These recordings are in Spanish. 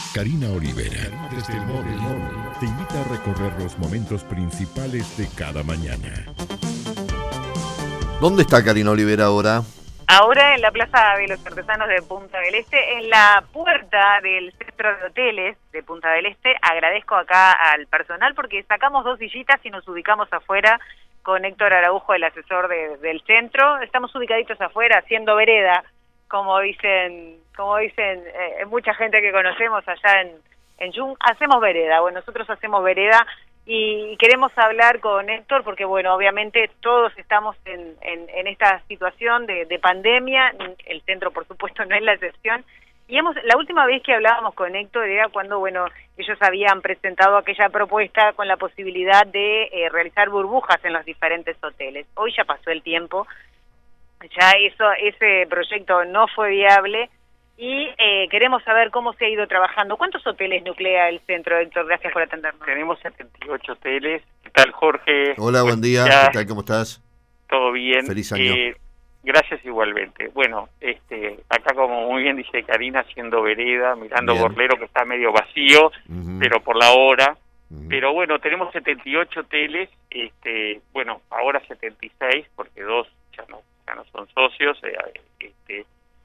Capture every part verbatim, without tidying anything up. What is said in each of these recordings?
Karina Olivera, desde el móvil, te invita a recorrer los momentos principales de cada mañana. ¿Dónde está Karina Olivera ahora? Ahora en la Plaza de los Artesanos de Punta del Este, en la puerta del centro de hoteles de Punta del Este. Agradezco acá al personal porque sacamos dos sillitas y nos ubicamos afuera con Héctor Araujo, el asesor de, del centro. Estamos ubicaditos afuera haciendo vereda, como dicen como dicen eh, mucha gente que conocemos allá en, en Jung. Hacemos vereda, bueno, nosotros hacemos vereda y queremos hablar con Héctor porque, bueno, obviamente todos estamos en, en, en esta situación de, de pandemia, el centro por supuesto no es la excepción, y hemos la última vez que hablábamos con Héctor era cuando, bueno, ellos habían presentado aquella propuesta con la posibilidad de eh, realizar burbujas en los diferentes hoteles. Hoy ya pasó el tiempo, ya eso ese proyecto no fue viable, y eh, queremos saber cómo se ha ido trabajando. ¿Cuántos hoteles nuclea el centro, Héctor? Gracias por atendernos. Tenemos setenta y ocho hoteles. ¿Qué tal, Jorge? Hola, buen día. Ya, ¿Qué tal? ¿Cómo estás? Todo bien. Feliz año. Eh, gracias igualmente. Bueno, este, acá como muy bien dice Karina, haciendo vereda, mirando Bien. Borlero que está medio vacío, Uh-huh. pero por la hora. Uh-huh. Pero bueno, tenemos setenta y ocho hoteles, este, bueno, ahora setenta y seis, porque dos ya no, ya no son socios, eh, este,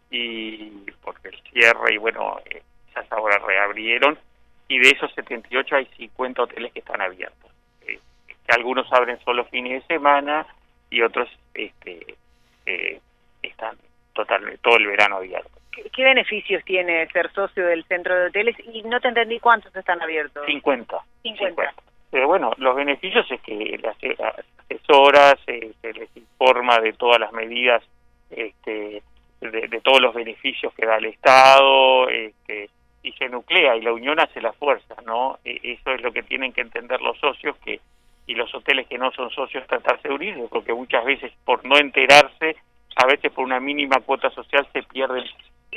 y porque el cierre y bueno, eh, quizás ahora reabrieron, y de esos setenta y ocho hay cincuenta hoteles que están abiertos, eh, que algunos abren solo fines de semana y otros este eh, están totalmente todo el verano abiertos. ¿Qué, ¿Qué beneficios tiene ser socio del centro de hoteles? Y no te entendí cuántos están abiertos. cincuenta. cincuenta. Pero bueno, los beneficios es que las asesoras, eh, se les informa de todas las medidas, este De, de todos los beneficios que da el Estado, este, y se nuclea, y la unión hace la fuerza, ¿no? E, eso es lo que tienen que entender los socios, que y los hoteles que no son socios tratarse de unir, porque muchas veces por no enterarse, a veces por una mínima cuota social se pierden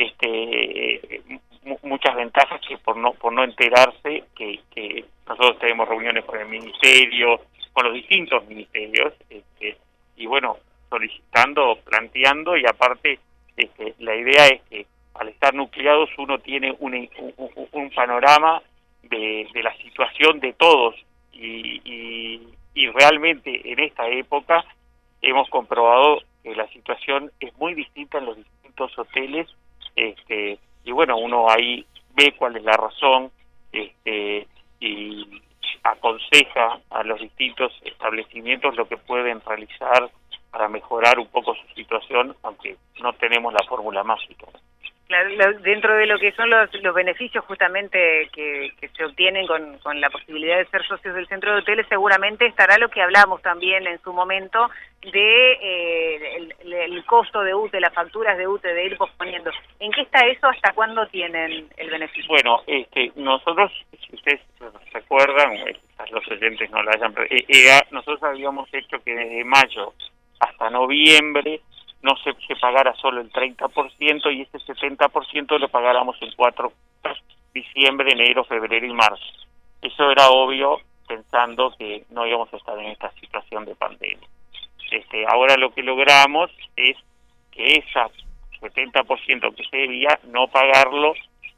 este m- muchas ventajas que por no por no enterarse, que, que nosotros tenemos reuniones con el ministerio, con los distintos ministerios, este, y bueno, solicitando, planteando, y aparte Este, la idea es que al estar nucleados uno tiene un, un, un panorama de, de la situación de todos y, y, y realmente en esta época hemos comprobado que la situación es muy distinta en los distintos hoteles, este, y bueno, uno ahí ve cuál es la razón, este, y aconseja a los distintos establecimientos lo que pueden realizar para mejorar un poco su situación, aunque no tenemos la fórmula mágica. Claro, lo, dentro de lo que son los, los beneficios justamente que, que se obtienen con, con la posibilidad de ser socios del centro de hoteles, seguramente estará lo que hablamos también en su momento de eh, el, el costo de U T E, las facturas de U T E, de ir posponiendo. ¿En qué está eso? ¿Hasta cuándo tienen el beneficio? Bueno, este, nosotros, si ustedes recuerdan, quizás los oyentes no lo hayan, eh, eh, nosotros habíamos hecho que desde mayo hasta noviembre no se, se pagara solo el treinta por ciento y ese setenta por ciento lo pagáramos en cuatro, diciembre, enero, febrero y marzo. Eso era obvio pensando que no íbamos a estar en esta situación de pandemia. Este, ahora lo que logramos es que ese setenta por ciento que se debía no pagarlo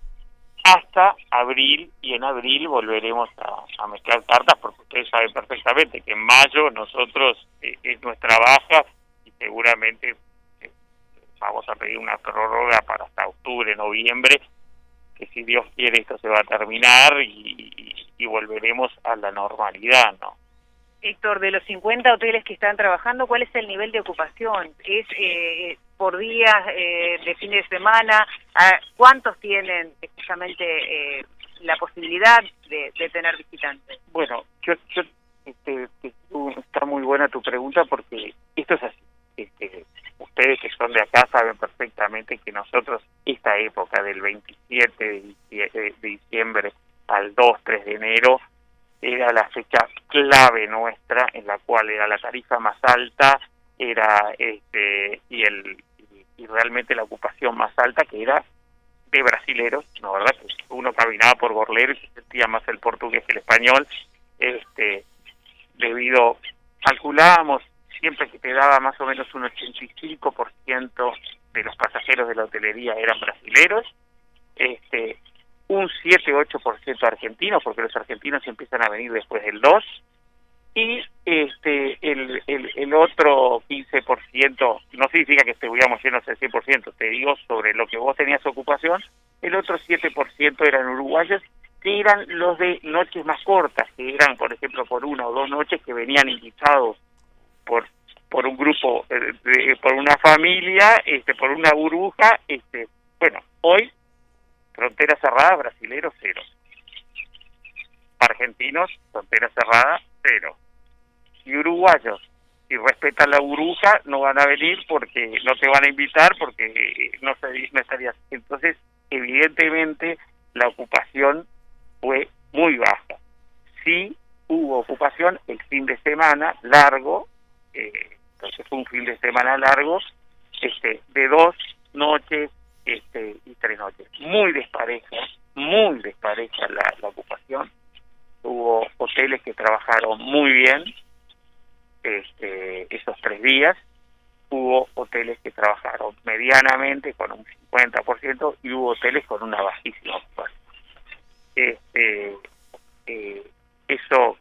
hasta abril, y en abril volveremos a, a mezclar cartas, porque ustedes saben perfectamente que en mayo nosotros eh, es nuestra baja y seguramente eh, vamos a pedir una prórroga para hasta octubre, noviembre, que si Dios quiere esto se va a terminar y, y, y volveremos a la normalidad, ¿no? Héctor, de los cincuenta hoteles que están trabajando, ¿cuál es el nivel de ocupación? ¿Es eh, por días, eh, de fin de semana? ¿Cuántos tienen exactamente eh, la posibilidad de, de tener visitantes? Bueno, yo, yo este, este, está muy buena tu pregunta, porque esto es así. Este, ustedes que son de acá saben perfectamente que nosotros esta época del veintisiete de diciembre al dos, tres de enero era la fecha clave nuestra, en la cual era la tarifa más alta, era este y el y realmente la ocupación más alta, que era de brasileros, ¿no? ¿Verdad? Que uno caminaba por Borlero y se sentía más el portugués que el español, este debido, calculábamos siempre que te daba más o menos un ochenta y cinco por ciento de los pasajeros de la hotelería eran brasileros, este un siete ocho por ciento argentinos, porque los argentinos empiezan a venir después del dos, y este el, el, el otro quince por ciento, no significa que estuviéramos llenos al cien por ciento, te digo sobre lo que vos tenías ocupación, el otro siete por ciento eran uruguayos, que eran los de noches más cortas, que eran, por ejemplo, por una o dos noches que venían invitados por por un grupo, eh, de, por una familia, este por una burbuja. Este bueno, hoy, frontera cerrada, brasileros, cero. Argentinos, frontera cerrada, cero. Y uruguayos, si respetan la burbuja, no van a venir porque no te van a invitar, porque no, se, no estarías. Entonces, evidentemente, la ocupación fue muy baja. Sí hubo ocupación el fin de semana largo, eh, entonces fue un fin de semana largo, este, de dos noches este, y tres noches. Muy despareja, muy despareja la, la ocupación. Hubo hoteles que trabajaron muy bien este, esos tres días. Hubo hoteles que trabajaron medianamente con un cincuenta por ciento y hubo hoteles con una bajísima ocupación. Este, eh, eso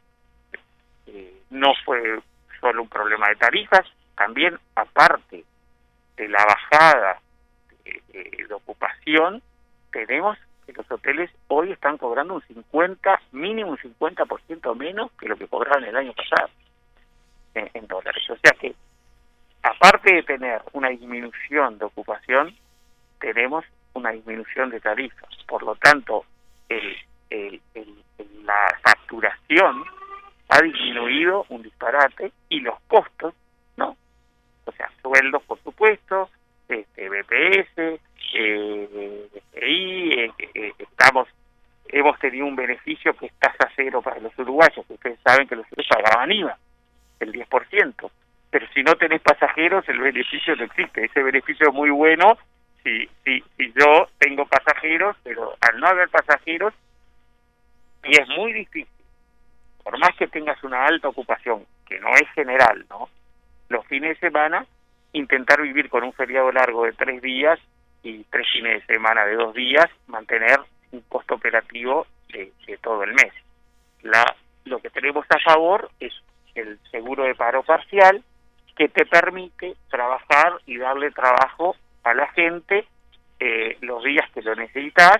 eh, no fue solo un problema de tarifas, también aparte de la bajada de, de, de ocupación, tenemos que los hoteles hoy están cobrando un cincuenta, mínimo un cincuenta por ciento menos que lo que cobraban el año pasado en, en dólares. O sea que, aparte de tener una disminución de ocupación, tenemos una disminución de tarifas. Por lo tanto, el, el, el, el, la facturación ha disminuido un disparate y los costos no. O sea, sueldos, por supuesto, este, B P S, eh, B P I, eh, eh, estamos, hemos tenido un beneficio que es tasa cero para los uruguayos, que ustedes saben que los uruguayos pagaban I V A, el diez por ciento. Pero si no tenés pasajeros, el beneficio no existe. Ese beneficio es muy bueno si, si, si yo tengo pasajeros, pero al no haber pasajeros, y es muy difícil, por más que tengas una alta ocupación, que no es general, ¿no? Los fines de semana, intentar vivir con un feriado largo de tres días y tres fines de semana de dos días, mantener un costo operativo de, de todo el mes. La, lo que tenemos a favor es el seguro de paro parcial, que te permite trabajar y darle trabajo a la gente eh, los días que lo necesitas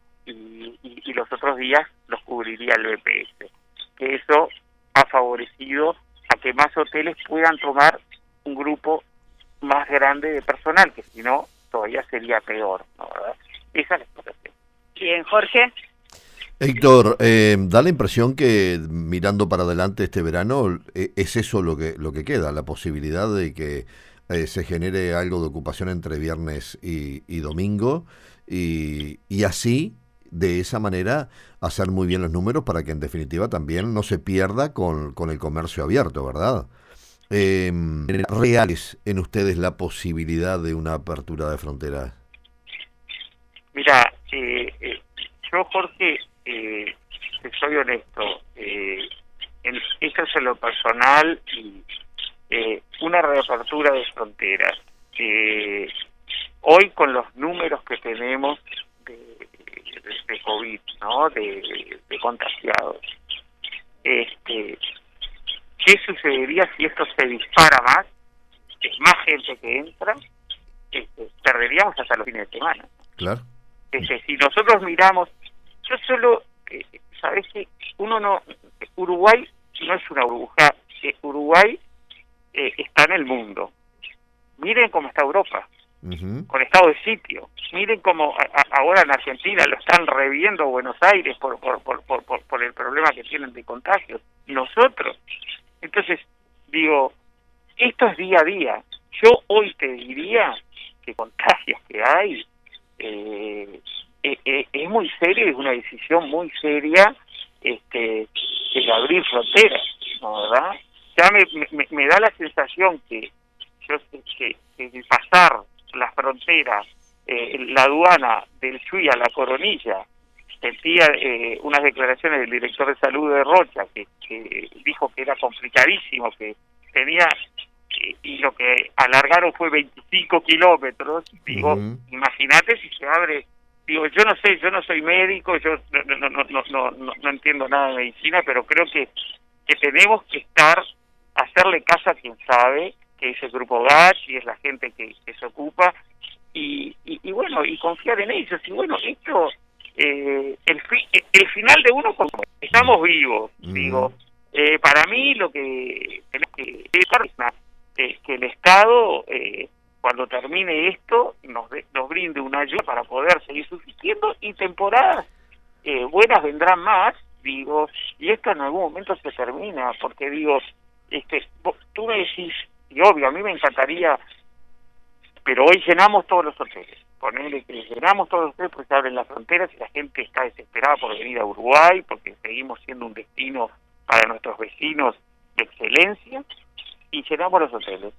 y, y, y los otros días los cubriría el B P S. Que eso ha favorecido a que más hoteles puedan tomar un grupo más grande de personal, que si no, todavía sería peor, ¿no? ¿Verdad? Esa es la explicación. Bien, Jorge. Héctor, eh, da la impresión que mirando para adelante este verano eh, es eso lo que lo que queda, la posibilidad de que eh, se genere algo de ocupación entre viernes y, y domingo y, y así, de esa manera, hacer muy bien los números para que en definitiva también no se pierda con, con el comercio abierto, ¿verdad? Eh, ¿Reales en ustedes la posibilidad de una apertura de fronteras? Mira, eh, eh, yo, Jorge, eh, te soy honesto, eh, en, esto es en lo personal y eh, una reapertura de fronteras. Eh, hoy con los números que tenemos de, de, de COVID, ¿no? De, de contagiados, este, ¿qué sucedería si esto se dispara más? Es más gente que entra, este, perderíamos hasta los fines de semana. Claro. Este, si nosotros miramos, yo solo, eh, ¿sabes qué? Uno no, Uruguay no es una burbuja, eh, Uruguay eh, está en el mundo. Miren cómo está Europa, uh-huh. con estado de sitio. Miren cómo a, a, ahora en Argentina lo están reviendo Buenos Aires por por, por, por, por, por el problema que tienen de contagios. Nosotros. Entonces, digo, esto es día a día. Yo hoy te diría que contagios que hay, eh, eh, eh, es muy serio, es una decisión muy seria este, el abrir fronteras, ¿no, verdad? Ya me, me, me da la sensación que yo que, que pasar la frontera, eh, la aduana del Chuy a la Coronilla, sentía eh, unas declaraciones del director de salud de Rocha que, que dijo que era complicadísimo, que tenía eh, y lo que alargaron fue veinticinco kilómetros. Digo, uh-huh. imagínate si se abre digo, yo no sé, yo no soy médico, yo no no no no no, no, no entiendo nada de medicina, pero creo que que tenemos que estar, hacerle caso a quien sabe, que es el grupo G A C H y es la gente que, que se ocupa, y, y, y bueno, y confiar en ellos, y bueno, esto, eh, el, fi, el final de uno, como estamos vivos, mm. digo, eh, para mí lo que tenemos que es que el Estado, eh, cuando termine esto, nos, de, nos brinde una ayuda para poder seguir subsistiendo, y temporadas eh, buenas vendrán más, digo, y esto en algún momento se termina, porque digo, este, tú me decís, y obvio, a mí me encantaría, pero hoy llenamos todos los hoteles, ponele que llenamos todos los hoteles porque se abren las fronteras y la gente está desesperada por venir a Uruguay, porque seguimos siendo un destino para nuestros vecinos de excelencia, y llenamos los hoteles,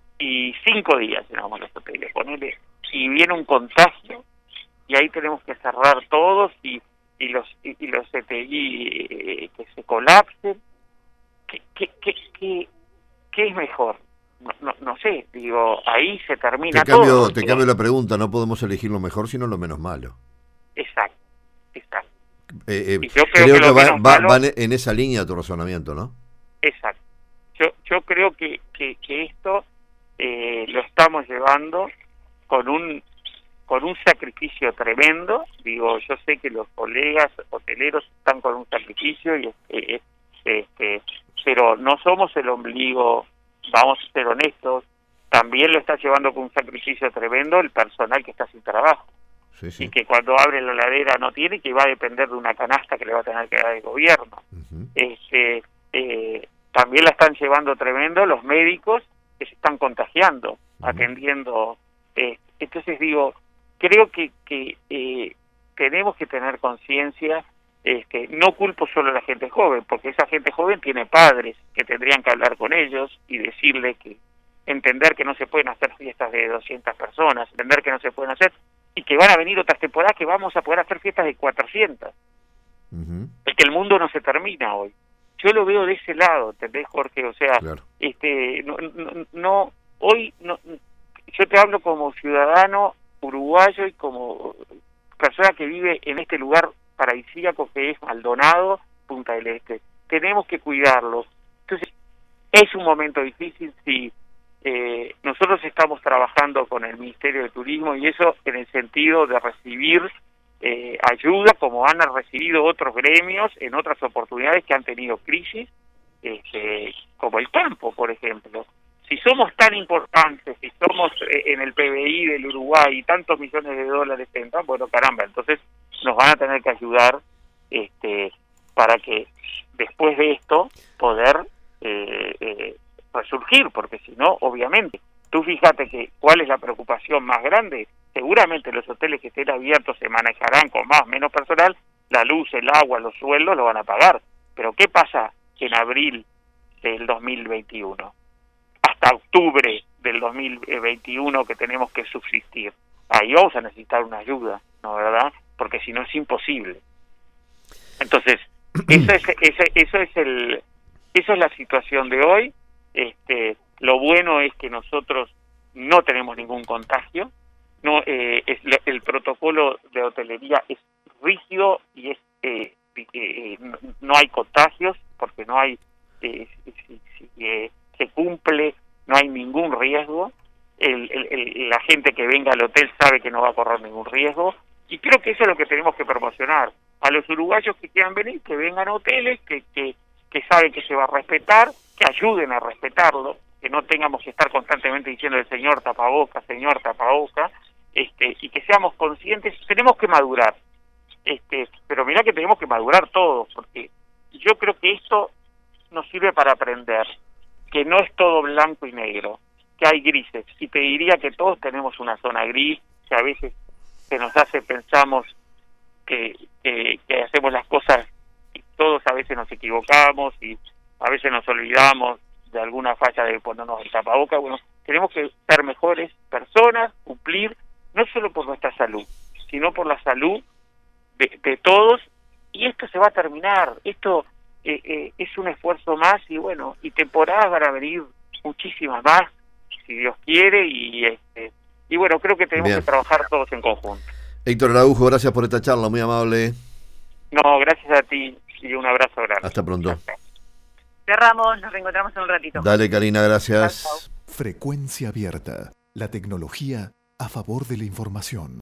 y cinco días llenamos los hoteles, ponele, y viene un contagio, y ahí tenemos que cerrar todos, y y los y, y los C T I eh, que se colapsen. ¿Qué, qué, qué, qué, qué es mejor? No, no, no sé, digo, ahí se termina te cambio, todo. Te cambio la pregunta, no podemos elegir lo mejor, sino lo menos malo. Exacto, exacto. Eh, eh, y yo creo, creo que, que va, va, malo, va en esa línea tu razonamiento, ¿no? Exacto. Yo, yo creo que, que, que esto eh, lo estamos llevando con un con un sacrificio tremendo. Digo, yo sé que los colegas hoteleros están con un sacrificio, y eh, este, pero no somos el ombligo, vamos a ser honestos, también lo está llevando con un sacrificio tremendo el personal que está sin trabajo, sí, sí. y que cuando abre la heladera no tiene, que va a depender de una canasta que le va a tener que dar el gobierno. Uh-huh. este eh, también la están llevando tremendo los médicos que se están contagiando, uh-huh. atendiendo. Eh, entonces digo, creo que, que eh, tenemos que tener conciencia, este, no culpo solo a la gente joven, porque esa gente joven tiene padres que tendrían que hablar con ellos y decirle que, entender que no se pueden hacer fiestas de doscientas personas, entender que no se pueden hacer, y que van a venir otras temporadas que vamos a poder hacer fiestas de cuatrocientas. Uh-huh. Es que el mundo no se termina hoy. Yo lo veo de ese lado, ¿entendés, Jorge? O sea, claro. este, no, no, no hoy, no, yo te hablo como ciudadano uruguayo y como persona que vive en este lugar paradisíaco que es Maldonado, Punta del Este. Tenemos que cuidarlo. Entonces, es un momento difícil, sí. Eh, nosotros estamos trabajando con el Ministerio de Turismo, y eso en el sentido de recibir eh, ayuda, como han recibido otros gremios en otras oportunidades que han tenido crisis, este, como el campo, por ejemplo. Si somos tan importantes, si somos eh, en el P B I del Uruguay y tantos millones de dólares entran, bueno, caramba, entonces nos van a tener que ayudar este, para que después de esto poder eh, eh, resurgir, porque si no, obviamente, tú fíjate que cuál es la preocupación más grande. Seguramente los hoteles que estén abiertos se manejarán con más o menos personal, la luz, el agua, los sueldos lo van a pagar, pero ¿qué pasa en abril del dos mil veintiuno? Hasta octubre del dos mil veintiuno que tenemos que subsistir. Ahí vamos a necesitar una ayuda, ¿no, verdad? Porque si no es imposible. Entonces, eso es, ese, eso es el, eso es la situación de hoy. Este, lo bueno es que nosotros no tenemos ningún contagio. No, eh, es, el protocolo de hotelería es rígido y es eh, eh, no, no hay contagios porque no hay eh, si, si, eh, se cumple, no hay ningún riesgo. El, el, el, la gente que venga al hotel sabe que no va a correr ningún riesgo, y creo que eso es lo que tenemos que promocionar a los uruguayos que quieran venir, que vengan a hoteles que, que, que saben que se va a respetar, que ayuden a respetarlo, que no tengamos que estar constantemente diciendo el señor tapaboca, señor tapaboca, este, y que seamos conscientes. Tenemos que madurar, este, pero mirá que tenemos que madurar todos, porque yo creo que esto nos sirve para aprender que no es todo blanco y negro, que hay grises, y te diría que todos tenemos una zona gris, que a veces se nos hace, pensamos que, que, que hacemos las cosas, y todos a veces nos equivocamos, y a veces nos olvidamos de alguna falla de ponernos el tapaboca. Bueno, tenemos que ser mejores personas, cumplir, no solo por nuestra salud, sino por la salud de, de todos, y esto se va a terminar, esto eh, eh, es un esfuerzo más, y bueno, y temporadas van a venir muchísimas más, si Dios quiere, y este y bueno, creo que tenemos Bien. que trabajar todos en conjunto. Héctor Araujo, gracias por esta charla, muy amable. No, gracias a ti y un abrazo grande. Hasta pronto. Cerramos, nos reencontramos en un ratito. Dale, Karina, gracias. Frecuencia abierta, la tecnología a favor de la información.